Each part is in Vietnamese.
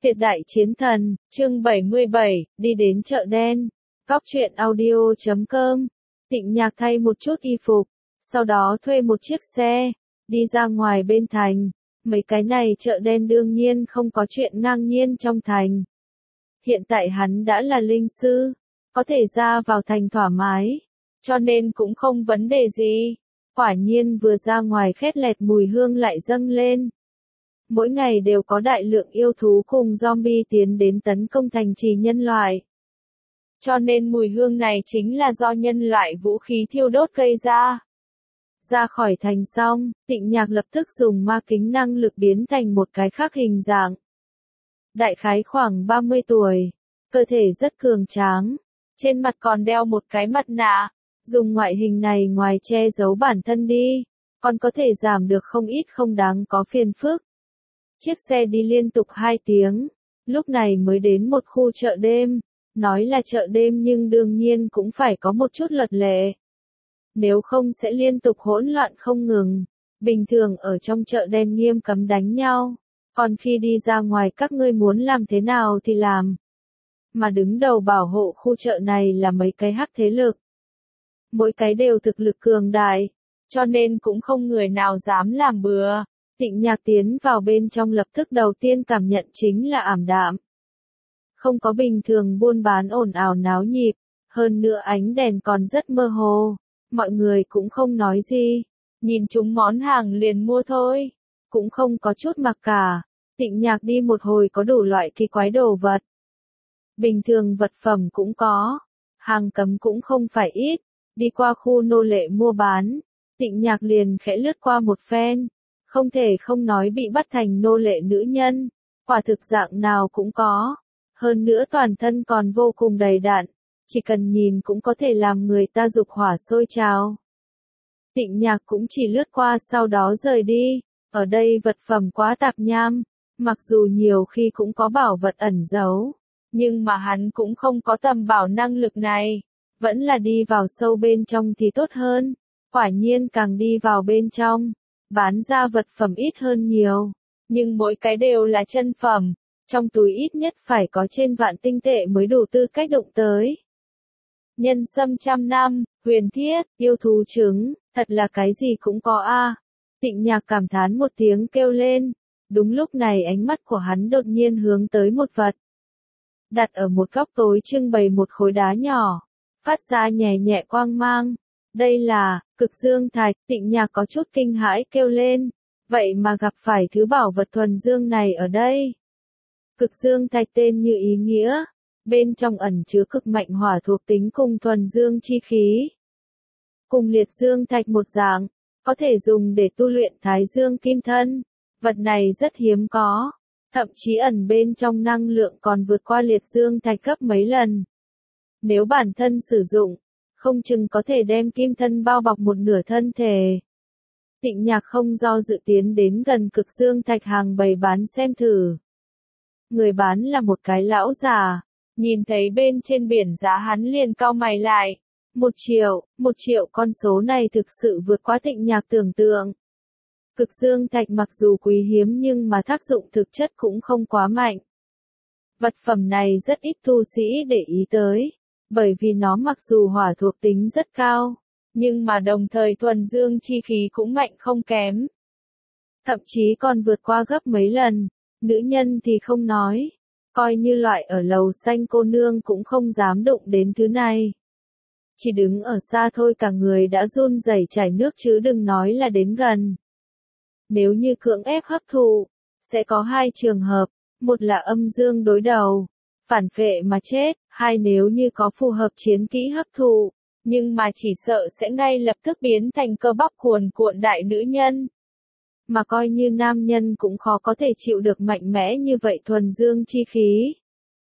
Tuyệt đại chiến thần, chương 77, đi đến chợ đen. Cóc truyện audio.com. Tịnh Nhạc thay một chút y phục, sau đó thuê một chiếc xe, đi ra ngoài bên thành. Mấy cái này chợ đen đương nhiên không có chuyện ngang nhiên trong thành. Hiện tại hắn đã là linh sư, có thể ra vào thành thoải mái, cho nên cũng không vấn đề gì. Quả nhiên vừa ra ngoài khét lẹt mùi hương lại dâng lên. Mỗi ngày đều có đại lượng yêu thú cùng zombie tiến đến tấn công thành trì nhân loại. Cho nên mùi hương này chính là do nhân loại vũ khí thiêu đốt gây ra. Ra khỏi thành xong, Tịnh Nhạc lập tức dùng ma kính năng lực biến thành một cái khác hình dạng. Đại khái khoảng 30 tuổi, cơ thể rất cường tráng, trên mặt còn đeo một cái mặt nạ. Dùng ngoại hình này ngoài che giấu bản thân đi, còn có thể giảm được không ít không đáng có phiền phức. Chiếc xe đi liên tục 2 tiếng, lúc này mới đến một khu chợ đêm. Nói là chợ đêm nhưng đương nhiên cũng phải có một chút luật lệ. Nếu không sẽ liên tục hỗn loạn không ngừng. Bình thường ở trong chợ đen nghiêm cấm đánh nhau. Còn khi đi ra ngoài các ngươi muốn làm thế nào thì làm. Mà đứng đầu bảo hộ khu chợ này là mấy cái hắc thế lực. Mỗi cái đều thực lực cường đại, cho nên cũng không người nào dám làm bừa. Tịnh Nhạc tiến vào bên trong lập tức đầu tiên cảm nhận chính là ảm đạm. Không có bình thường buôn bán ồn ào náo nhịp, hơn nữa ánh đèn còn rất mơ hồ, mọi người cũng không nói gì, nhìn chúng món hàng liền mua thôi, cũng không có chút mặc cả. Tịnh Nhạc đi một hồi có đủ loại kỳ quái đồ vật. Bình thường vật phẩm cũng có, hàng cấm cũng không phải ít, đi qua khu nô lệ mua bán, Tịnh Nhạc liền khẽ lướt qua một phen. Không thể không nói bị bắt thành nô lệ nữ nhân, quả thực dạng nào cũng có, hơn nữa toàn thân còn vô cùng đầy đặn, chỉ cần nhìn cũng có thể làm người ta dục hỏa sôi trào. Tịnh Nhạc cũng chỉ lướt qua sau đó rời đi, ở đây vật phẩm quá tạp nham, mặc dù nhiều khi cũng có bảo vật ẩn giấu, nhưng mà hắn cũng không có tầm bảo năng lực này, vẫn là đi vào sâu bên trong thì tốt hơn. Quả nhiên càng đi vào bên trong, bán ra vật phẩm ít hơn nhiều, nhưng mỗi cái đều là chân phẩm, trong túi ít nhất phải có trên vạn tinh tệ mới đủ tư cách đụng tới. Nhân sâm 100 năm, huyền thiết, yêu thú trứng, thật là cái gì cũng có a. Tịnh Nhạc cảm thán một tiếng kêu lên, đúng lúc này ánh mắt của hắn đột nhiên hướng tới một vật. Đặt ở một góc tối trưng bày một khối đá nhỏ, phát ra nhẹ nhẹ quang mang. Đây là Cực Dương Thạch. Tịnh Nhạc có chút kinh hãi kêu lên, vậy mà gặp phải thứ bảo vật thuần dương này ở đây. Cực Dương Thạch tên như ý nghĩa, bên trong ẩn chứa cực mạnh hỏa thuộc tính cùng thuần dương chi khí. Cùng liệt dương thạch một dạng, có thể dùng để tu luyện thái dương kim thân. Vật này rất hiếm có, thậm chí ẩn bên trong năng lượng còn vượt qua liệt dương thạch gấp mấy lần. Nếu bản thân sử dụng, không chừng có thể đem kim thân bao bọc một nửa thân thể. Tịnh Nhạc không do dự tiến đến gần Cực Dương Thạch hàng bày bán xem thử. Người bán là một cái lão già, nhìn thấy bên trên biển giá hắn liền cau mày lại. 1 triệu, con số này thực sự vượt quá Tịnh Nhạc tưởng tượng. Cực Dương Thạch mặc dù quý hiếm nhưng mà tác dụng thực chất cũng không quá mạnh. Vật phẩm này rất ít tu sĩ để ý tới, bởi vì nó mặc dù hỏa thuộc tính rất cao, nhưng mà đồng thời thuần dương chi khí cũng mạnh không kém. Thậm chí còn vượt qua gấp mấy lần, nữ nhân thì không nói, coi như loại ở lầu xanh cô nương cũng không dám đụng đến thứ này. Chỉ đứng ở xa thôi cả người đã run rẩy chảy nước chứ đừng nói là đến gần. Nếu như cưỡng ép hấp thụ, sẽ có 2 trường hợp, một là âm dương đối đầu, phản phệ mà chết, 2 nếu như có phù hợp chiến kỹ hấp thụ, nhưng mà chỉ sợ sẽ ngay lập tức biến thành cơ bắp cuồn cuộn đại nữ nhân. Mà coi như nam nhân cũng khó có thể chịu được mạnh mẽ như vậy thuần dương chi khí.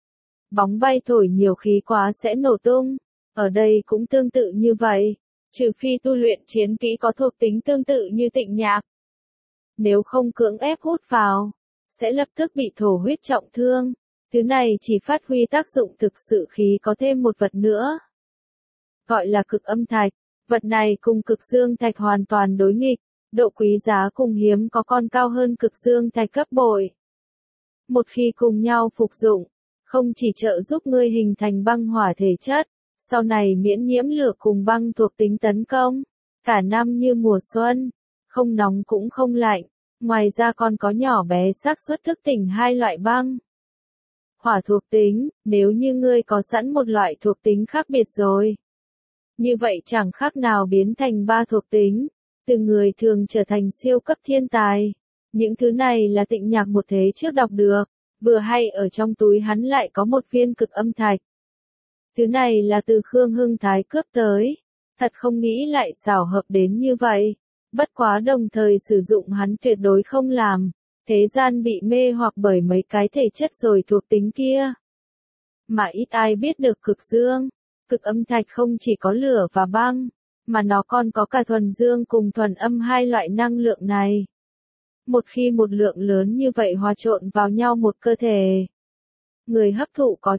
Bóng bay thổi nhiều khí quá sẽ nổ tung, ở đây cũng tương tự như vậy, trừ phi tu luyện chiến kỹ có thuộc tính tương tự như Tịnh Nhạc. Nếu không cưỡng ép hút vào, sẽ lập tức bị thổ huyết trọng thương. Thứ này chỉ phát huy tác dụng thực sự khi có thêm một vật nữa. Gọi là cực âm thạch, vật này cùng cực dương thạch hoàn toàn đối nghịch, độ quý giá cùng hiếm có còn cao hơn cực dương thạch gấp bội. Một khi cùng nhau phục dụng, không chỉ trợ giúp ngươi hình thành băng hỏa thể chất, sau này miễn nhiễm lửa cùng băng thuộc tính tấn công, cả năm như mùa xuân, không nóng cũng không lạnh, ngoài ra còn có nhỏ bé xác suất thức tỉnh hai loại băng. Hỏa thuộc tính, nếu như ngươi có sẵn một loại thuộc tính khác biệt rồi. Như vậy chẳng khác nào biến thành ba thuộc tính, từ người thường trở thành siêu cấp thiên tài. Những thứ này là Tịnh Nhạc một thế trước đọc được, vừa hay ở trong túi hắn lại có một viên cực âm thạch. Thứ này là từ Khương Hưng Thái cướp tới, thật không nghĩ lại xảo hợp đến như vậy, bất quá đồng thời sử dụng hắn tuyệt đối không làm, thế gian bị mê hoặc bởi mấy cái thể chất rồi thuộc tính kia. Mà ít ai biết được cực dương, cực âm thạch không chỉ có lửa và băng, mà nó còn có cả thuần dương cùng thuần âm hai loại năng lượng này. Một khi một lượng lớn như vậy hòa trộn vào nhau một cơ thể, người hấp thụ có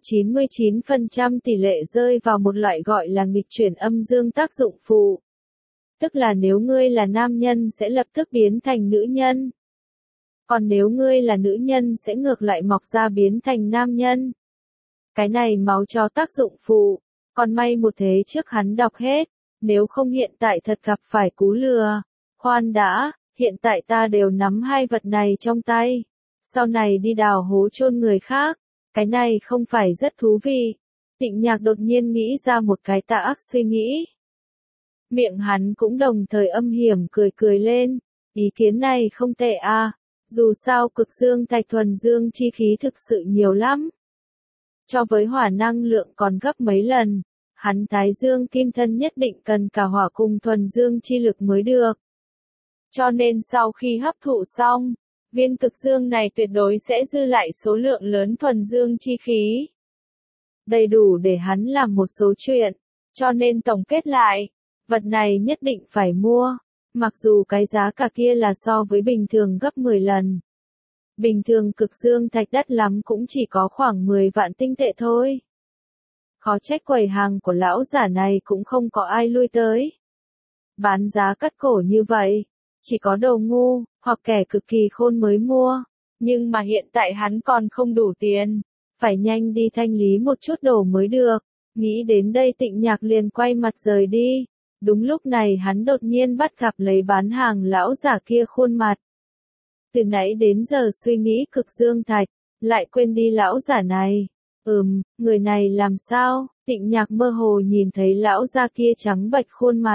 99% tỷ lệ rơi vào một loại gọi là nghịch chuyển âm dương tác dụng phụ. Tức là nếu ngươi là nam nhân sẽ lập tức biến thành nữ nhân. Còn nếu ngươi là nữ nhân sẽ ngược lại mọc ra biến thành nam nhân. Cái này máu cho tác dụng phụ, còn may một thế trước hắn đọc hết, nếu không hiện tại thật gặp phải cú lừa. Khoan đã, hiện tại ta đều nắm hai vật này trong tay, sau này đi đào hố chôn người khác, cái này không phải rất thú vị. Tịnh Nhạc đột nhiên nghĩ ra một cái tà ác suy nghĩ. Miệng hắn cũng đồng thời âm hiểm cười cười lên, ý kiến này không tệ à, dù sao cực dương thạch thuần dương chi khí thực sự nhiều lắm. Cho với hỏa năng lượng còn gấp mấy lần, hắn thái dương kim thân nhất định cần cả hỏa cùng thuần dương chi lực mới được. Cho nên sau khi hấp thụ xong, viên cực dương này tuyệt đối sẽ dư lại số lượng lớn thuần dương chi khí. Đầy đủ để hắn làm một số chuyện, cho nên tổng kết lại, vật này nhất định phải mua, mặc dù cái giá cả kia là so với bình thường gấp 10 lần. Bình thường cực dương thạch đắt lắm cũng chỉ có khoảng 10 vạn tinh tệ thôi. Khó trách quầy hàng của lão giả này cũng không có ai lui tới. Bán giá cắt cổ như vậy, chỉ có đồ ngu, hoặc kẻ cực kỳ khôn mới mua. Nhưng mà hiện tại hắn còn không đủ tiền, phải nhanh đi thanh lý một chút đồ mới được. Nghĩ đến đây Tịnh Nhạc liền quay mặt rời đi. Đúng lúc này hắn đột nhiên bắt gặp lấy bán hàng lão giả kia khuôn mặt. Từ nãy đến giờ suy nghĩ cực dương thạch, lại quên đi lão giả này. Người này làm sao? Tịnh Nhạc mơ hồ nhìn thấy lão gia kia trắng bệch khuôn mặt.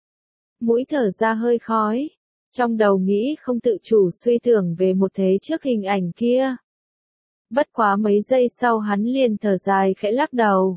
Mũi thở ra hơi khói. Trong đầu nghĩ không tự chủ suy tưởng về một thế trước hình ảnh kia. Bất quá mấy giây sau hắn liền thở dài khẽ lắc đầu.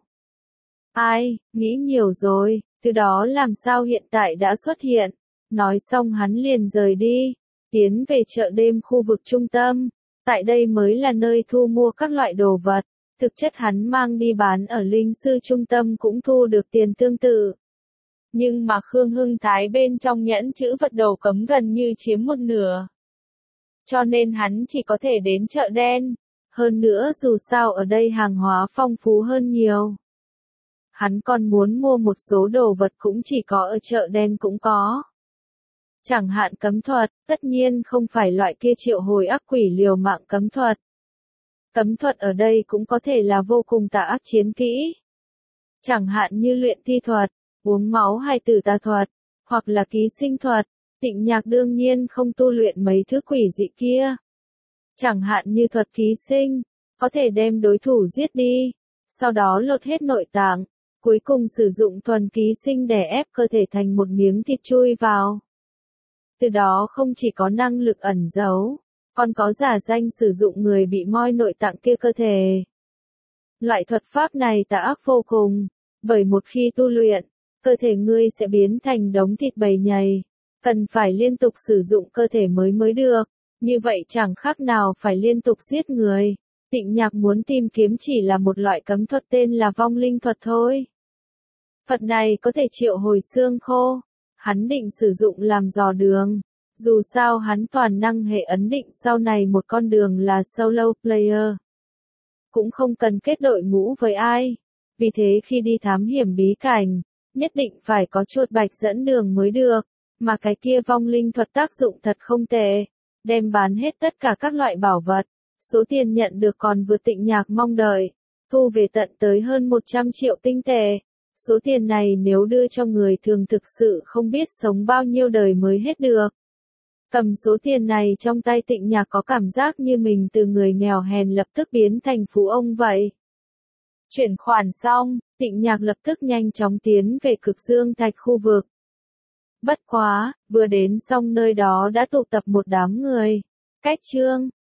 Ai, nghĩ nhiều rồi, từ đó làm sao hiện tại đã xuất hiện. Nói xong hắn liền rời đi, tiến về chợ đêm khu vực trung tâm. Tại đây mới là nơi thu mua các loại đồ vật. Thực chất hắn mang đi bán ở linh sư trung tâm cũng thu được tiền tương tự. Nhưng mà Khương Hưng Thái bên trong nhẫn chữ vật đồ cấm gần như chiếm một nửa. Cho nên hắn chỉ có thể đến chợ đen. Hơn nữa dù sao ở đây hàng hóa phong phú hơn nhiều. Hắn còn muốn mua một số đồ vật cũng chỉ có ở chợ đen cũng có. Chẳng hạn cấm thuật, tất nhiên không phải loại kia triệu hồi ác quỷ liều mạng cấm thuật. Cấm thuật ở đây cũng có thể là vô cùng tà ác chiến kỹ. Chẳng hạn như luyện thi thuật, uống máu hay tử tà thuật, hoặc là ký sinh thuật. Tịnh Nhạc đương nhiên không tu luyện mấy thứ quỷ dị kia. Chẳng hạn như thuật ký sinh, có thể đem đối thủ giết đi, sau đó lột hết nội tạng, cuối cùng sử dụng thuần ký sinh để ép cơ thể thành một miếng thịt chui vào. Từ đó không chỉ có năng lực ẩn giấu, còn có giả danh sử dụng người bị moi nội tạng kia cơ thể. Loại thuật pháp này tà ác vô cùng, bởi một khi tu luyện, cơ thể ngươi sẽ biến thành đống thịt bầy nhầy, cần phải liên tục sử dụng cơ thể mới được, như vậy chẳng khác nào phải liên tục giết người. Tịnh Nhạc muốn tìm kiếm chỉ là một loại cấm thuật tên là vong linh thuật thôi. Thuật này có thể triệu hồi xương khô, hắn định sử dụng làm dò đường. Dù sao hắn toàn năng hệ ấn định sau này một con đường là solo player. Cũng không cần kết đội ngũ với ai. Vì thế khi đi thám hiểm bí cảnh, nhất định phải có chuột bạch dẫn đường mới được. Mà cái kia vong linh thuật tác dụng thật không tệ. Đem bán hết tất cả các loại bảo vật. Số tiền nhận được còn vượt Tịnh Nhạc mong đợi, thu về tận tới hơn 100 triệu tinh tệ. Số tiền này nếu đưa cho người thường thực sự không biết sống bao nhiêu đời mới hết được. Cầm số tiền này trong tay Tịnh Nhạc có cảm giác như mình từ người nghèo hèn lập tức biến thành phú ông vậy. Chuyển khoản xong, Tịnh Nhạc lập tức nhanh chóng tiến về Cực Dương Thạch khu vực. Bất quá, vừa đến xong nơi đó đã tụ tập một đám người. Cách chương